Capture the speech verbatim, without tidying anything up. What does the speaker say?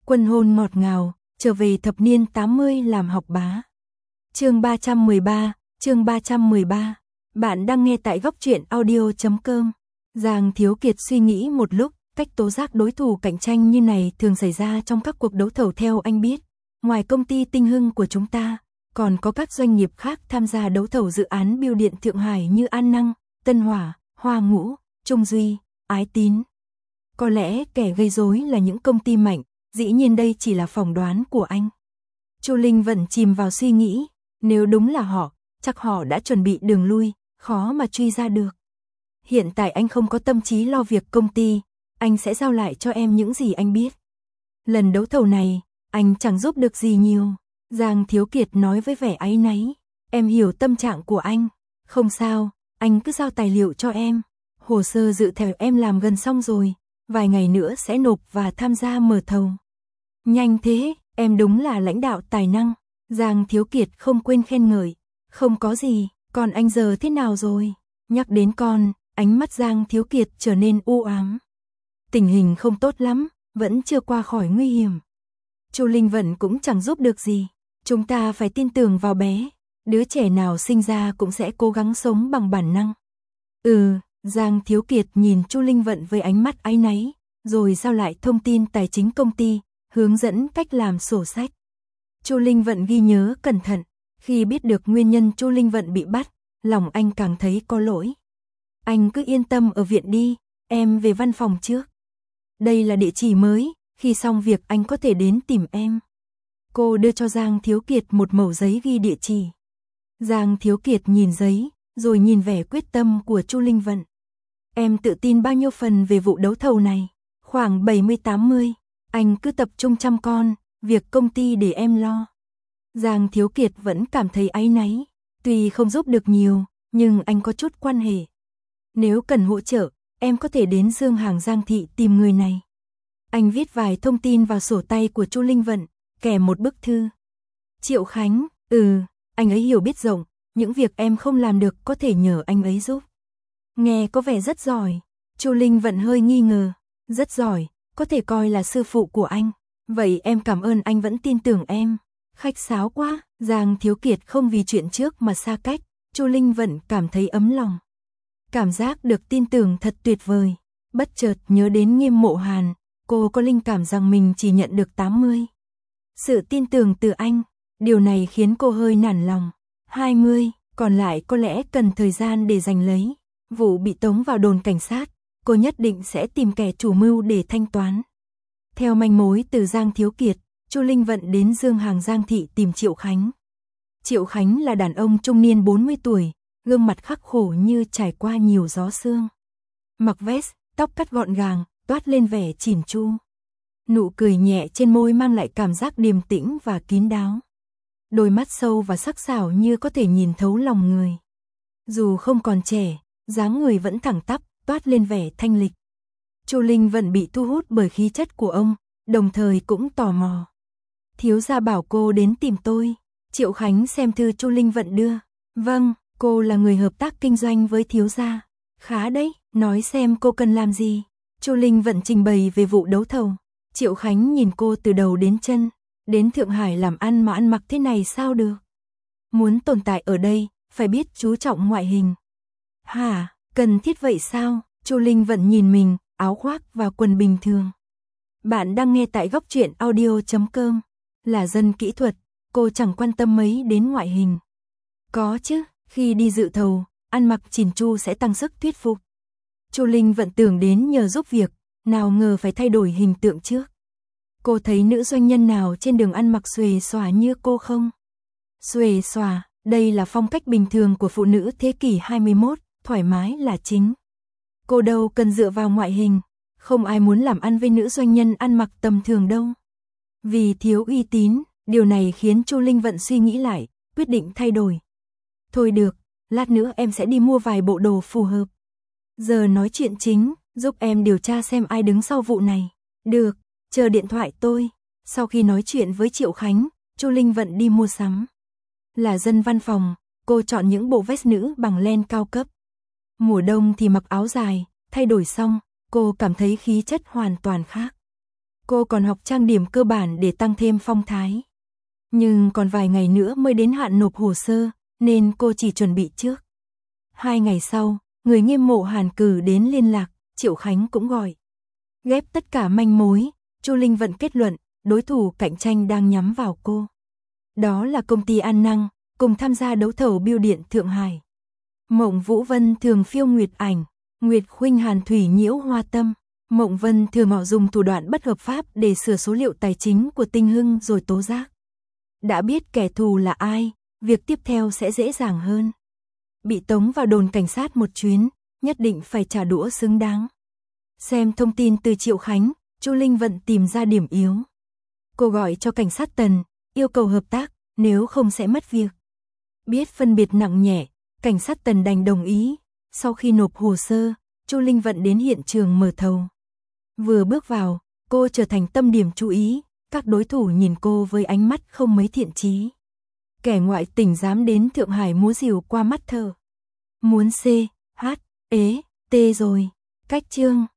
Quân hôn ngọt ngào, trở về thập niên tám mươi làm học bá. Chương ba trăm mười ba, chương ba trăm mười ba. Bạn đang nghe tại góc truyện audio chấm com. Giang Thiếu Kiệt suy nghĩ một lúc, cách tố giác đối thủ cạnh tranh như này thường xảy ra trong các cuộc đấu thầu. Theo anh biết, ngoài công ty Tinh Hưng của chúng ta, còn có các doanh nghiệp khác tham gia đấu thầu dự án bưu điện Thượng Hải như An Năng, Tân Hỏa, Hoa Ngũ, Trung Duy, Ái Tín. Có lẽ kẻ gây rối là những công ty mạnh, dĩ nhiên đây chỉ là phỏng đoán của anh. Chu Linh vẫn chìm vào suy nghĩ, nếu đúng là họ, chắc họ đã chuẩn bị đường lui, khó mà truy ra được. Hiện tại anh không có tâm trí lo việc công ty, anh sẽ giao lại cho em những gì anh biết. Lần đấu thầu này, anh chẳng giúp được gì nhiều. Giang Thiếu Kiệt nói với vẻ áy náy, em hiểu tâm trạng của anh. Không sao, anh cứ giao tài liệu cho em. Hồ sơ dự thầu em làm gần xong rồi, vài ngày nữa sẽ nộp và tham gia mở thầu. Nhanh thế, em đúng là lãnh đạo tài năng. Giang Thiếu Kiệt không quên khen ngợi. Không có gì, còn anh giờ thế nào rồi? Nhắc đến con, ánh mắt Giang Thiếu Kiệt trở nên u ám. Tình hình không tốt lắm, vẫn chưa qua khỏi nguy hiểm. Chu Linh Vận cũng chẳng giúp được gì. Chúng ta phải tin tưởng vào bé. Đứa trẻ nào sinh ra cũng sẽ cố gắng sống bằng bản năng. Ừ, Giang Thiếu Kiệt nhìn Chu Linh Vận với ánh mắt áy náy, rồi giao lại thông tin tài chính công ty, hướng dẫn cách làm sổ sách. Chu Linh Vận ghi nhớ cẩn thận, khi biết được nguyên nhân Chu Linh Vận bị bắt, lòng anh càng thấy có lỗi. Anh cứ yên tâm ở viện đi, em về văn phòng trước. Đây là địa chỉ mới, khi xong việc anh có thể đến tìm em. Cô đưa cho Giang Thiếu Kiệt một mẩu giấy ghi địa chỉ. Giang Thiếu Kiệt nhìn giấy, rồi nhìn vẻ quyết tâm của Chu Linh Vận. Em tự tin bao nhiêu phần về vụ đấu thầu này? Khoảng bảy mươi tám mươi. Anh cứ tập trung chăm con, việc công ty để em lo. Giang Thiếu Kiệt vẫn cảm thấy áy náy. Tuy không giúp được nhiều, nhưng anh có chút quan hệ. Nếu cần hỗ trợ, em có thể đến Dương Hàng Giang Thị tìm người này. Anh viết vài thông tin vào sổ tay của Chu Linh Vận, kèm một bức thư. Triệu Khánh, ừ, anh ấy hiểu biết rộng, những việc em không làm được có thể nhờ anh ấy giúp. Nghe có vẻ rất giỏi. Chu Linh Vận hơi nghi ngờ. Rất giỏi, có thể coi là sư phụ của anh. Vậy em cảm ơn anh vẫn tin tưởng em. Khách sáo quá. Giang Thiếu Kiệt không vì chuyện trước mà xa cách. Chu Linh Vận cảm thấy ấm lòng. Cảm giác được tin tưởng thật tuyệt vời. Bất chợt nhớ đến Nghiêm Mộ Hàn, cô có linh cảm rằng mình chỉ nhận được tám mươi. Sự tin tưởng từ anh, điều này khiến cô hơi nản lòng. hai mươi, còn lại có lẽ cần thời gian để giành lấy. Vụ bị tống vào đồn cảnh sát, cô nhất định sẽ tìm kẻ chủ mưu để thanh toán. Theo manh mối từ Giang Thiếu Kiệt, Chu Linh Vận đến Dương Hàng Giang Thị tìm Triệu Khánh. Triệu Khánh là đàn ông trung niên bốn mươi tuổi, gương mặt khắc khổ như trải qua nhiều gió sương. Mặc vest, tóc cắt gọn gàng, toát lên vẻ chỉn chu. Nụ cười nhẹ trên môi mang lại cảm giác điềm tĩnh và kín đáo. Đôi mắt sâu và sắc sảo như có thể nhìn thấu lòng người. Dù không còn trẻ, dáng người vẫn thẳng tắp, toát lên vẻ thanh lịch. Chu Linh Vận bị thu hút bởi khí chất của ông, đồng thời cũng tò mò. Thiếu gia bảo cô đến tìm tôi. Triệu Khánh xem thư Chu Linh Vận đưa. Vâng, cô là người hợp tác kinh doanh với thiếu gia. Khá đấy, nói xem cô cần làm gì. Chu Linh Vận trình bày về vụ đấu thầu. Triệu Khánh nhìn cô từ đầu đến chân. Đến Thượng Hải làm ăn mà ăn mặc thế này sao được? Muốn tồn tại ở đây, phải biết chú trọng ngoại hình. Hả, cần thiết vậy sao? Chu Linh Vận nhìn mình, áo khoác và quần bình thường. Bạn đang nghe tại góc truyện audio chấm com. Là dân kỹ thuật, cô chẳng quan tâm mấy đến ngoại hình. Có chứ, khi đi dự thầu, ăn mặc chỉn chu sẽ tăng sức thuyết phục. Chu Linh Vận tưởng đến nhờ giúp việc, nào ngờ phải thay đổi hình tượng trước. Cô thấy nữ doanh nhân nào trên đường ăn mặc xuề xòa như cô không? Xuề xòa, đây là phong cách bình thường của phụ nữ thế kỷ hai mươi mốt, thoải mái là chính. Cô đâu cần dựa vào ngoại hình, không ai muốn làm ăn với nữ doanh nhân ăn mặc tầm thường đâu. Vì thiếu uy tín, điều này khiến Chu Linh Vận suy nghĩ lại, quyết định thay đổi. Thôi được, lát nữa em sẽ đi mua vài bộ đồ phù hợp. Giờ nói chuyện chính, giúp em điều tra xem ai đứng sau vụ này. Được, chờ điện thoại tôi. Sau khi nói chuyện với Triệu Khánh, Chu Linh Vận đi mua sắm. Là dân văn phòng, cô chọn những bộ vest nữ bằng len cao cấp. Mùa đông thì mặc áo dài, thay đổi xong, cô cảm thấy khí chất hoàn toàn khác. Cô còn học trang điểm cơ bản để tăng thêm phong thái. Nhưng còn vài ngày nữa mới đến hạn nộp hồ sơ, nên cô chỉ chuẩn bị trước. Hai ngày sau, người nghiêm mộ Hàn Cử đến liên lạc, Triệu Khánh cũng gọi. Ghép tất cả manh mối, Chu Linh Vận kết luận, đối thủ cạnh tranh đang nhắm vào cô. Đó là công ty An Năng, cùng tham gia đấu thầu bưu điện Thượng Hải. Mộng Vũ Vân thường phiêu nguyệt ảnh, Nguyệt Khuynh Hàn Thủy nhiễu hoa tâm. Mộng Vân thường mạo dùng thủ đoạn bất hợp pháp để sửa số liệu tài chính của Tinh Hưng rồi tố giác. Đã biết kẻ thù là ai, việc tiếp theo sẽ dễ dàng hơn. Bị tống vào đồn cảnh sát một chuyến, nhất định phải trả đũa xứng đáng. Xem thông tin từ Triệu Khánh, Chu Linh Vận tìm ra điểm yếu. Cô gọi cho cảnh sát Tần, yêu cầu hợp tác, nếu không sẽ mất việc. Biết phân biệt nặng nhẹ, cảnh sát Tần đành đồng ý. Sau khi nộp hồ sơ, Chu Linh Vận đến hiện trường mở thầu. Vừa bước vào, cô trở thành tâm điểm chú ý, các đối thủ nhìn cô với ánh mắt không mấy thiện chí. Kẻ ngoại tỉnh dám đến Thượng Hải múa rìu qua mắt thợ. Muốn C, H, ế, T rồi. Cách chương